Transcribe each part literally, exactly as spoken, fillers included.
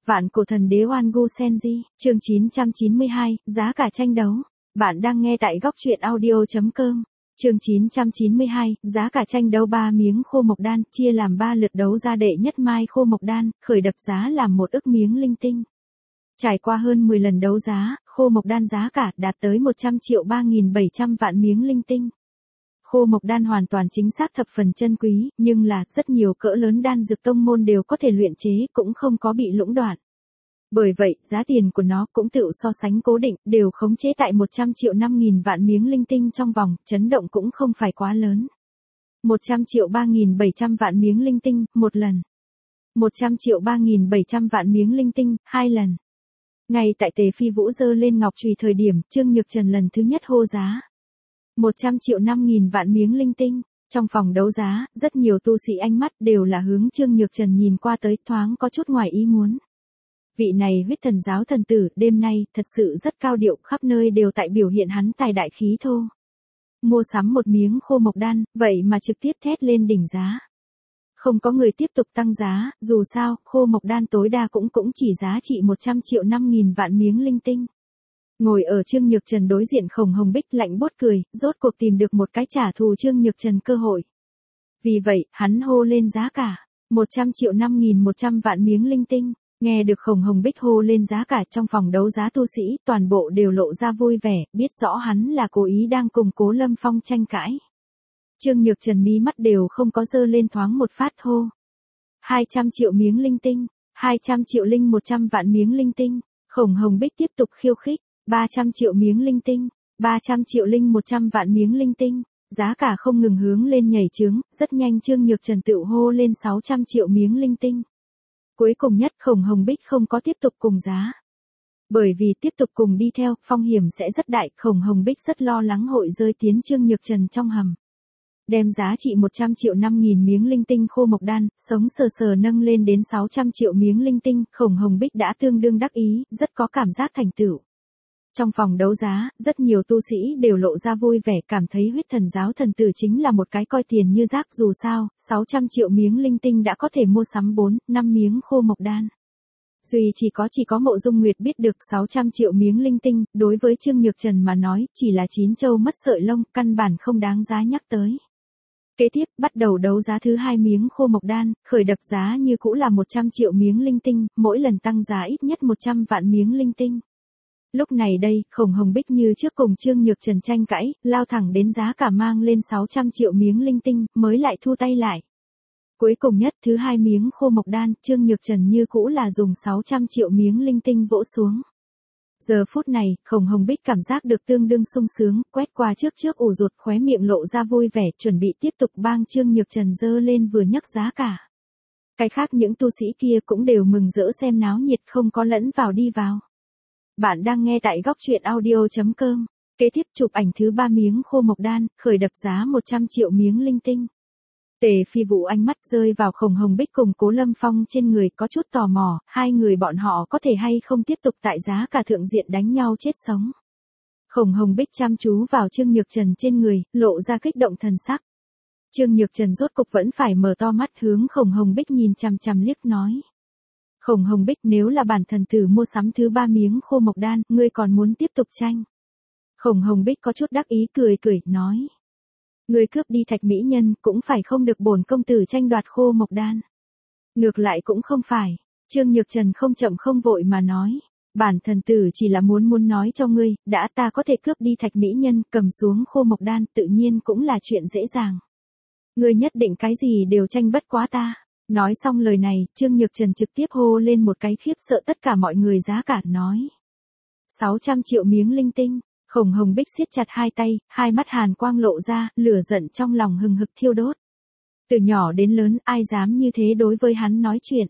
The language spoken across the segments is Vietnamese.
Vạn cổ thần đế Oan Gu Senji, chương chín trăm chín mươi hai, giá cả tranh đấu. Bạn đang nghe tại góc truyện audio chấm com. Chương chín trăm chín mươi hai, giá cả tranh đấu ba miếng khô mộc đan, chia làm ba lượt đấu ra đệ nhất mai khô mộc đan, khởi đập giá làm một ức miếng linh tinh. Trải qua hơn mười lần đấu giá, khô mộc đan giá cả đạt tới một trăm triệu ba nghìn bảy trăm vạn miếng linh tinh. Khô mộc đan hoàn toàn chính xác thập phần chân quý, nhưng là rất nhiều cỡ lớn đan dược tông môn đều có thể luyện chế, cũng không có bị lũng đoạn. Bởi vậy, giá tiền của nó cũng tự so sánh cố định, đều khống chế tại một trăm triệu năm nghìn vạn miếng linh tinh trong vòng, chấn động cũng không phải quá lớn. một trăm triệu ba nghìn bảy trăm vạn miếng linh tinh, một lần. một trăm triệu ba nghìn bảy trăm vạn miếng linh tinh, hai lần. Ngay tại Tề Phi Vũ giơ lên ngọc chùy thời điểm, Trương Nhược Trần lần thứ nhất hô giá. một trăm triệu năm nghìn vạn miếng linh tinh. Trong phòng đấu giá, rất nhiều tu sĩ ánh mắt đều là hướng Trương Nhược Trần nhìn qua tới, thoáng có chút ngoài ý muốn. Vị này huyết thần giáo thần tử, đêm nay, thật sự rất cao điệu, khắp nơi đều tại biểu hiện hắn tài đại khí thô. Mua sắm một miếng khô mộc đan, vậy mà trực tiếp thét lên đỉnh giá. Không có người tiếp tục tăng giá, dù sao, khô mộc đan tối đa cũng cũng chỉ giá trị một trăm triệu năm nghìn vạn miếng linh tinh. Ngồi ở Trương Nhược Trần đối diện Khổng Hồng Bích lạnh buốt cười, rốt cuộc tìm được một cái trả thù Trương Nhược Trần cơ hội. Vì vậy, hắn hô lên giá cả, một trăm triệu năm nghìn một trăm vạn miếng linh tinh. Nghe được Khổng Hồng Bích hô lên giá cả, trong phòng đấu giá tu sĩ, toàn bộ đều lộ ra vui vẻ, biết rõ hắn là cố ý đang cùng Cố Lâm Phong tranh cãi. Trương Nhược Trần mí mắt đều không có dơ lên, thoáng một phát hô. hai trăm triệu miếng linh tinh, hai trăm triệu linh một trăm vạn miếng linh tinh. Khổng Hồng Bích tiếp tục khiêu khích, ba trăm triệu miếng linh tinh, ba trăm triệu linh một trăm vạn miếng linh tinh. Giá cả không ngừng hướng lên nhảy trướng, rất nhanh Trương Nhược Trần tự hô lên sáu trăm triệu miếng linh tinh. Cuối cùng nhất Khổng Hồng Bích không có tiếp tục cùng giá. Bởi vì tiếp tục cùng đi theo, phong hiểm sẽ rất đại, Khổng Hồng Bích rất lo lắng hội rơi tiến Trương Nhược Trần trong hầm. Đem giá trị một trăm triệu năm nghìn miếng linh tinh khô mộc đan, sống sờ sờ nâng lên đến sáu trăm triệu miếng linh tinh, Khổng Hồng Bích đã tương đương đắc ý, rất có cảm giác thành tựu. Trong phòng đấu giá, rất nhiều tu sĩ đều lộ ra vui vẻ, cảm thấy huyết thần giáo thần tử chính là một cái coi tiền như rác, dù sao, sáu trăm triệu miếng linh tinh đã có thể mua sắm bốn, năm miếng khô mộc đan. Duy chỉ có chỉ có Mộ Dung Nguyệt biết được sáu trăm triệu miếng linh tinh, đối với Trương Nhược Trần mà nói, chỉ là chín châu mất sợi lông, căn bản không đáng giá nhắc tới. Kế tiếp, bắt đầu đấu giá thứ hai miếng khô mộc đan, khởi đập giá như cũ là một trăm triệu miếng linh tinh, mỗi lần tăng giá ít nhất một trăm vạn miếng linh tinh. Lúc này đây, Khổng Hồng Bích như trước cùng Trương Nhược Trần tranh cãi, lao thẳng đến giá cả mang lên sáu trăm triệu miếng linh tinh, mới lại thu tay lại. Cuối cùng nhất, thứ hai miếng khô mộc đan, Trương Nhược Trần như cũ là dùng sáu trăm triệu miếng linh tinh vỗ xuống. Giờ phút này, Khổng Hồng Bích cảm giác được tương đương sung sướng, quét qua trước trước ủ ruột, khóe miệng lộ ra vui vẻ, chuẩn bị tiếp tục bang Trương Nhược Trần dơ lên vừa nhấc giá cả. Cái khác những tu sĩ kia cũng đều mừng rỡ xem náo nhiệt, không có lẫn vào đi vào. Bạn đang nghe tại góc truyện audio chấm com. Kế tiếp chụp ảnh thứ ba miếng khô mộc đan, khởi đập giá một trăm triệu miếng linh tinh. Tề Phi Vũ ánh mắt rơi vào Khổng Hồng Bích cùng Cố Lâm Phong trên người, có chút tò mò, hai người bọn họ có thể hay không tiếp tục tại giá cả thượng diện đánh nhau chết sống. Khổng Hồng Bích chăm chú vào Trương Nhược Trần trên người, lộ ra kích động thần sắc. Trương Nhược Trần rốt cục vẫn phải mở to mắt hướng Khổng Hồng Bích nhìn chằm chằm liếc nói. Khổng Hồng Bích, nếu là bản thần tử mua sắm thứ ba miếng khô mộc đan, ngươi còn muốn tiếp tục tranh? Khổng Hồng Bích có chút đắc ý cười cười, nói. Ngươi cướp đi Thạch mỹ nhân, cũng phải không được bổn công tử tranh đoạt khô mộc đan. Ngược lại cũng không phải. Trương Nhược Trần không chậm không vội mà nói. Bản thần tử chỉ là muốn muốn nói cho ngươi, đã ta có thể cướp đi Thạch mỹ nhân, cầm xuống khô mộc đan, tự nhiên cũng là chuyện dễ dàng. Ngươi nhất định cái gì đều tranh bất quá ta. Nói xong lời này, Trương Nhược Trần trực tiếp hô lên một cái khiếp sợ tất cả mọi người giá cả, nói. sáu trăm triệu miếng linh tinh. Khổng Hồng Bích siết chặt hai tay, hai mắt hàn quang lộ ra, lửa giận trong lòng hừng hực thiêu đốt. Từ nhỏ đến lớn, ai dám như thế đối với hắn nói chuyện.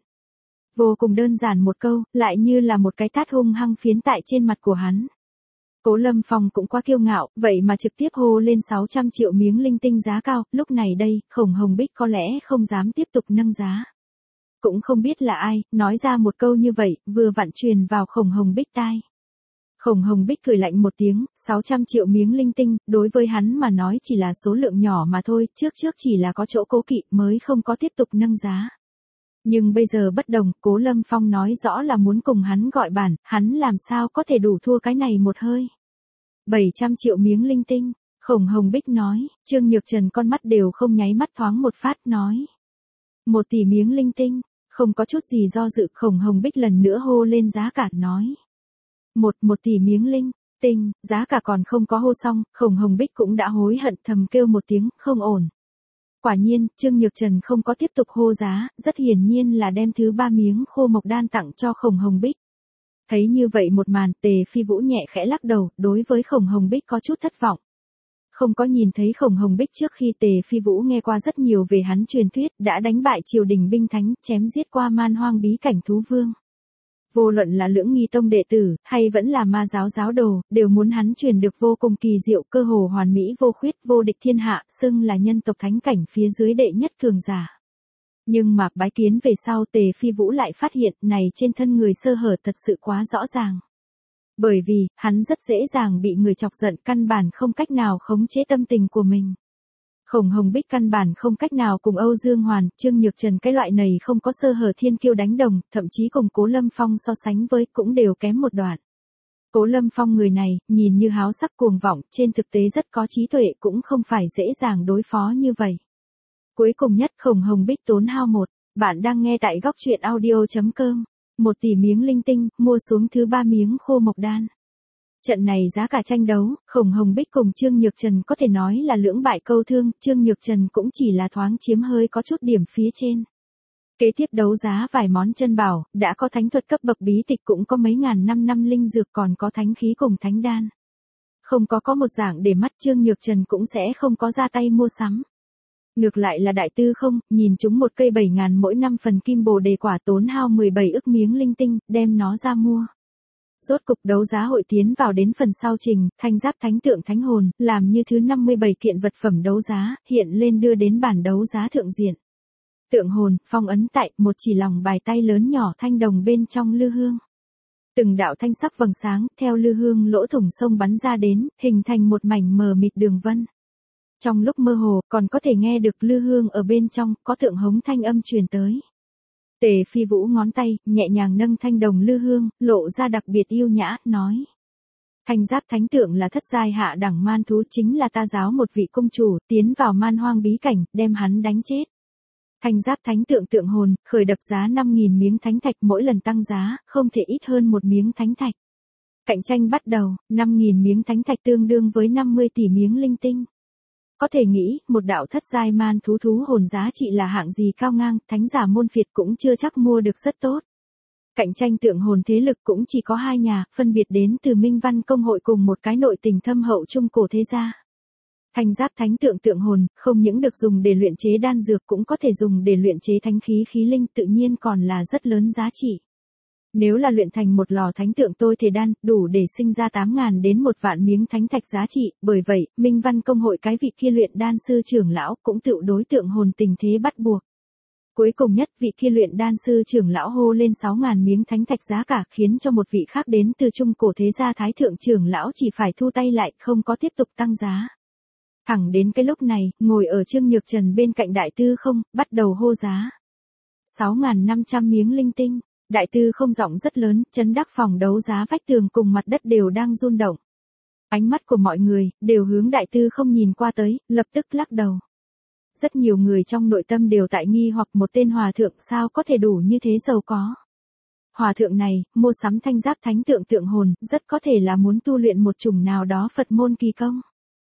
Vô cùng đơn giản một câu, lại như là một cái tát hung hăng phiến tại trên mặt của hắn. Cố Lâm Phong cũng quá kiêu ngạo, vậy mà trực tiếp hô lên sáu trăm triệu miếng linh tinh giá cao, lúc này đây, Khổng Hồng Bích có lẽ không dám tiếp tục nâng giá. Cũng không biết là ai, nói ra một câu như vậy, vừa vặn truyền vào Khổng Hồng Bích tai. Khổng Hồng Bích cười lạnh một tiếng, sáu trăm triệu miếng linh tinh, đối với hắn mà nói chỉ là số lượng nhỏ mà thôi, trước trước chỉ là có chỗ cố kỵ mới không có tiếp tục nâng giá. Nhưng bây giờ bất đồng, Cố Lâm Phong nói rõ là muốn cùng hắn gọi bản, hắn làm sao có thể đủ thua cái này một hơi. bảy trăm triệu miếng linh tinh, Khổng Hồng Bích nói, Trương Nhược Trần con mắt đều không nháy mắt thoáng một phát nói. Một tỷ miếng linh tinh, không có chút gì do dự, Khổng Hồng Bích lần nữa hô lên giá cả nói. Một, một tỷ miếng linh tinh, giá cả còn không có hô xong, Khổng Hồng Bích cũng đã hối hận thầm kêu một tiếng, không ổn. Quả nhiên, Trương Nhược Trần không có tiếp tục hô giá, rất hiển nhiên là đem thứ ba miếng khô mộc đan tặng cho Khổng Hồng Bích. Thấy như vậy một màn, Tề Phi Vũ nhẹ khẽ lắc đầu, đối với Khổng Hồng Bích có chút thất vọng. Không có nhìn thấy Khổng Hồng Bích trước khi Tề Phi Vũ nghe qua rất nhiều về hắn truyền thuyết, đã đánh bại triều đình binh thánh, chém giết qua man hoang bí cảnh thú vương. Vô luận là Lưỡng Nghi Tông đệ tử, hay vẫn là ma giáo giáo đồ, đều muốn hắn truyền được vô cùng kỳ diệu, cơ hồ hoàn mỹ vô khuyết, vô địch thiên hạ, xưng là nhân tộc thánh cảnh phía dưới đệ nhất cường giả. Nhưng mà bái kiến về sau, Tề Phi Vũ lại phát hiện này trên thân người sơ hở thật sự quá rõ ràng. Bởi vì, hắn rất dễ dàng bị người chọc giận, căn bản không cách nào khống chế tâm tình của mình. Khổng Hồng Bích căn bản không cách nào cùng Âu Dương Hoàn, Trương Nhược Trần cái loại này không có sơ hở thiên kiêu đánh đồng, thậm chí cùng Cố Lâm Phong so sánh với cũng đều kém một đoạn. Cố Lâm Phong người này, nhìn như háo sắc cuồng vọng, trên thực tế rất có trí tuệ, cũng không phải dễ dàng đối phó như vậy. Cuối cùng nhất, Khổng Hồng Bích tốn hao một, bạn đang nghe tại góc truyện audio chấm com, một tỷ miếng linh tinh, mua xuống thứ ba miếng khô mộc đan. Trận này giá cả tranh đấu, Khổng Hồng Bích cùng Trương Nhược Trần có thể nói là lưỡng bại câu thương, Trương Nhược Trần cũng chỉ là thoáng chiếm hơi có chút điểm phía trên. Kế tiếp đấu giá vài món chân bảo, đã có thánh thuật cấp bậc bí tịch, cũng có mấy ngàn năm năm linh dược, còn có thánh khí cùng thánh đan. Không có có một dạng để mắt, Trương Nhược Trần cũng sẽ không có ra tay mua sắm. Ngược lại là Đại Tư Không, nhìn chúng một cây bảy ngàn mỗi năm phần kim bồ đề quả, tốn hao mười bảy ức miếng linh tinh, đem nó ra mua. Rốt cục đấu giá hội tiến vào đến phần sau trình, thanh giáp thánh tượng thánh hồn, làm như thứ năm mươi bảy kiện vật phẩm đấu giá, hiện lên đưa đến bản đấu giá thượng diện. Tượng hồn, phong ấn tại, một chỉ lòng bài tay lớn nhỏ thanh đồng bên trong lư hương. Từng đạo thanh sắc vầng sáng, theo lư hương lỗ thủng sông bắn ra đến, hình thành một mảnh mờ mịt đường vân. Trong lúc mơ hồ, còn có thể nghe được lư hương ở bên trong, có tượng hống thanh âm truyền tới. Tề Phi Vũ ngón tay, nhẹ nhàng nâng thanh đồng lư hương, lộ ra đặc biệt yêu nhã, nói. Thanh giáp thánh tượng là thất giai hạ đẳng man thú, chính là ta giáo một vị công chủ, tiến vào man hoang bí cảnh, đem hắn đánh chết. Thanh giáp thánh tượng tượng hồn, khởi đập giá năm nghìn miếng thánh thạch, mỗi lần tăng giá, không thể ít hơn một miếng thánh thạch. Cạnh tranh bắt đầu, năm nghìn miếng thánh thạch tương đương với năm mươi tỷ miếng linh tinh. Có thể nghĩ, một đạo thất giai man thú thú hồn giá trị là hạng gì cao ngang, thánh giả môn phiệt cũng chưa chắc mua được rất tốt. Cạnh tranh tượng hồn thế lực cũng chỉ có hai nhà, phân biệt đến từ Minh Văn Công hội cùng một cái nội tình thâm hậu trung cổ thế gia. Thanh giáp thánh tượng tượng hồn, không những được dùng để luyện chế đan dược, cũng có thể dùng để luyện chế thánh khí khí linh, tự nhiên còn là rất lớn giá trị. Nếu là luyện thành một lò thánh tượng tôi thể đan, đủ để sinh ra tám ngàn đến một vạn miếng thánh thạch giá trị, bởi vậy, Minh Văn Công hội cái vị kia luyện đan sư trưởng lão cũng tự đối tượng hồn tình thế bắt buộc. Cuối cùng nhất, vị kia luyện đan sư trưởng lão hô lên sáu ngàn miếng thánh thạch giá cả, khiến cho một vị khác đến từ trung cổ thế gia thái thượng trưởng lão chỉ phải thu tay lại, không có tiếp tục tăng giá. Thẳng đến cái lúc này, ngồi ở Trương Nhược Trần bên cạnh Đại Tư Không, bắt đầu hô giá. sáu ngàn năm trăm miếng linh tinh. Đại Tư Không giọng rất lớn, chấn đắc phòng đấu giá vách tường cùng mặt đất đều đang run động. Ánh mắt của mọi người, đều hướng Đại Tư Không nhìn qua tới, lập tức lắc đầu. Rất nhiều người trong nội tâm đều tại nghi hoặc một tên hòa thượng sao có thể đủ như thế giàu có. Hòa thượng này, mua sắm thanh giáp thánh tượng tượng hồn, rất có thể là muốn tu luyện một chủng nào đó Phật môn kỳ công.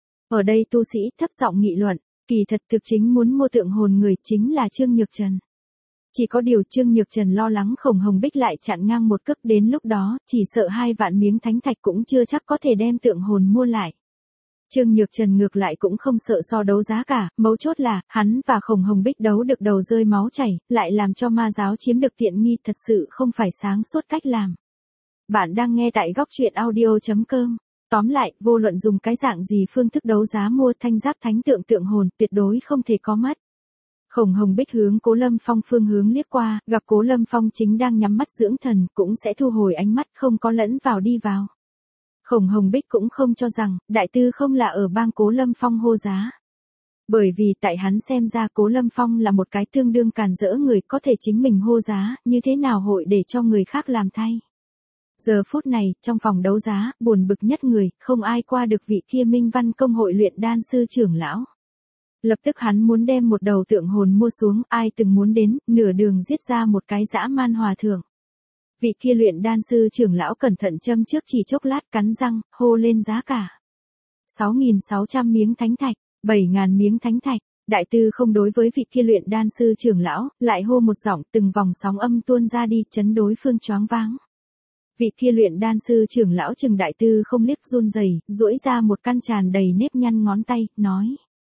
Ở đây tu sĩ thấp giọng nghị luận, kỳ thật thực chính muốn mua tượng hồn người chính là Trương Nhược Trần. Chỉ có điều Trương Nhược Trần lo lắng Khổng Hồng Bích lại chặn ngang một cước, đến lúc đó, chỉ sợ hai vạn miếng thánh thạch cũng chưa chắc có thể đem tượng hồn mua lại. Trương Nhược Trần ngược lại cũng không sợ so đấu giá cả, mấu chốt là, hắn và Khổng Hồng Bích đấu được đầu rơi máu chảy, lại làm cho ma giáo chiếm được tiện nghi, thật sự không phải sáng suốt cách làm. Bạn đang nghe tại góc truyện audio chấm com. Tóm lại, vô luận dùng cái dạng gì phương thức đấu giá mua thanh giáp thánh tượng tượng hồn, tuyệt đối không thể có mất. Khổng Hồng Bích hướng Cố Lâm Phong phương hướng liếc qua, gặp Cố Lâm Phong chính đang nhắm mắt dưỡng thần, cũng sẽ thu hồi ánh mắt, không có lẫn vào đi vào. Khổng Hồng Bích cũng không cho rằng, Đại Tư Không là ở bang Cố Lâm Phong hô giá. Bởi vì tại hắn xem ra Cố Lâm Phong là một cái tương đương càn rỡ người có thể chính mình hô giá, như thế nào hội để cho người khác làm thay. Giờ phút này, trong phòng đấu giá, buồn bực nhất người, không ai qua được vị kia Minh Văn công hội luyện đan sư trưởng lão. Lập tức hắn muốn đem một đầu tượng hồn mua xuống, ai từng muốn đến, nửa đường giết ra một cái dã man hòa thượng. Vị kia luyện đan sư trưởng lão cẩn thận châm trước chỉ chốc lát cắn răng, hô lên giá cả. sáu nghìn sáu trăm miếng thánh thạch, bảy nghìn miếng thánh thạch. Đại tư không đối với vị kia luyện đan sư trưởng lão, lại hô một giọng, từng vòng sóng âm tuôn ra đi, chấn đối phương choáng váng. Vị kia luyện đan sư trưởng lão chừng đại tư không liếc run rẩy, duỗi ra một căn tràn đầy nếp nhăn ngón tay, nói.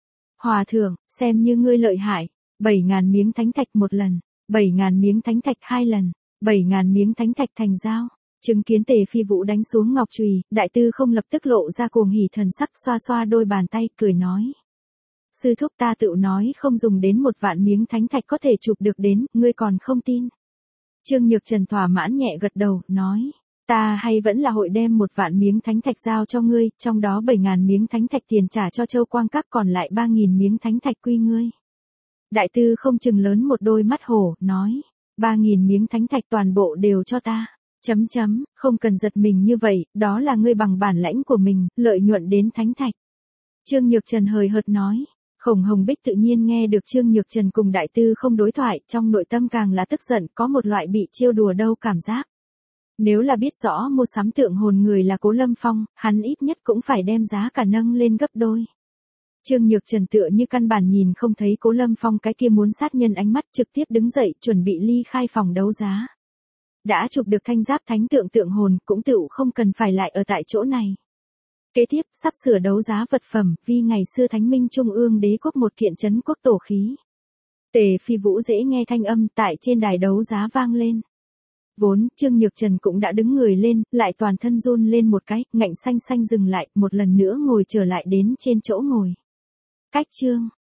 Hòa thượng, xem như ngươi lợi hại, bảy nghìn miếng thánh thạch một lần, bảy nghìn miếng thánh thạch hai lần, bảy nghìn miếng thánh thạch thành giao. Chứng kiến Tề Phi Vũ đánh xuống ngọc chùy, đại tư không lập tức lộ ra cuồng hỉ thần sắc, xoa xoa đôi bàn tay, cười nói. Sư thúc ta tự nói không dùng đến một vạn miếng thánh thạch có thể chụp được đến, ngươi còn không tin. Trương Nhược Trần thỏa mãn nhẹ gật đầu, nói. Ta hay vẫn là hội đem một vạn miếng thánh thạch giao cho ngươi, trong đó bảy nghìn miếng thánh thạch tiền trả cho Châu Quang Các, còn lại ba nghìn miếng thánh thạch quy ngươi. Đại tư không chừng lớn một đôi mắt hổ, nói. ba nghìn miếng thánh thạch toàn bộ đều cho ta. Chấm chấm, không cần giật mình như vậy, đó là ngươi bằng bản lãnh của mình, lợi nhuận đến thánh thạch. Trương Nhược Trần hời hợt nói. Khổng Hồng Bích tự nhiên nghe được Trương Nhược Trần cùng đại tư không đối thoại, trong nội tâm càng là tức giận, có một loại bị trêu đùa đâu cảm giác. Nếu là biết rõ mua sắm tượng hồn người là Cố Lâm Phong, hắn ít nhất cũng phải đem giá cả nâng lên gấp đôi. Trương Nhược Trần tựa như căn bản nhìn không thấy Cố Lâm Phong cái kia muốn sát nhân ánh mắt, trực tiếp đứng dậy, chuẩn bị ly khai phòng đấu giá. Đã chụp được thanh giáp thánh tượng tượng hồn, cũng tựu không cần phải lại ở tại chỗ này. Kế tiếp, sắp sửa đấu giá vật phẩm, vì ngày xưa Thánh Minh Trung ương đế quốc một kiện trấn quốc tổ khí. Tề Phi Vũ dễ nghe thanh âm tại trên đài đấu giá vang lên. Vốn, Trương Nhược Trần cũng đã đứng người lên, lại toàn thân run lên một cái, ngạnh xanh xanh dừng lại, một lần nữa ngồi trở lại đến trên chỗ ngồi. Cách chương,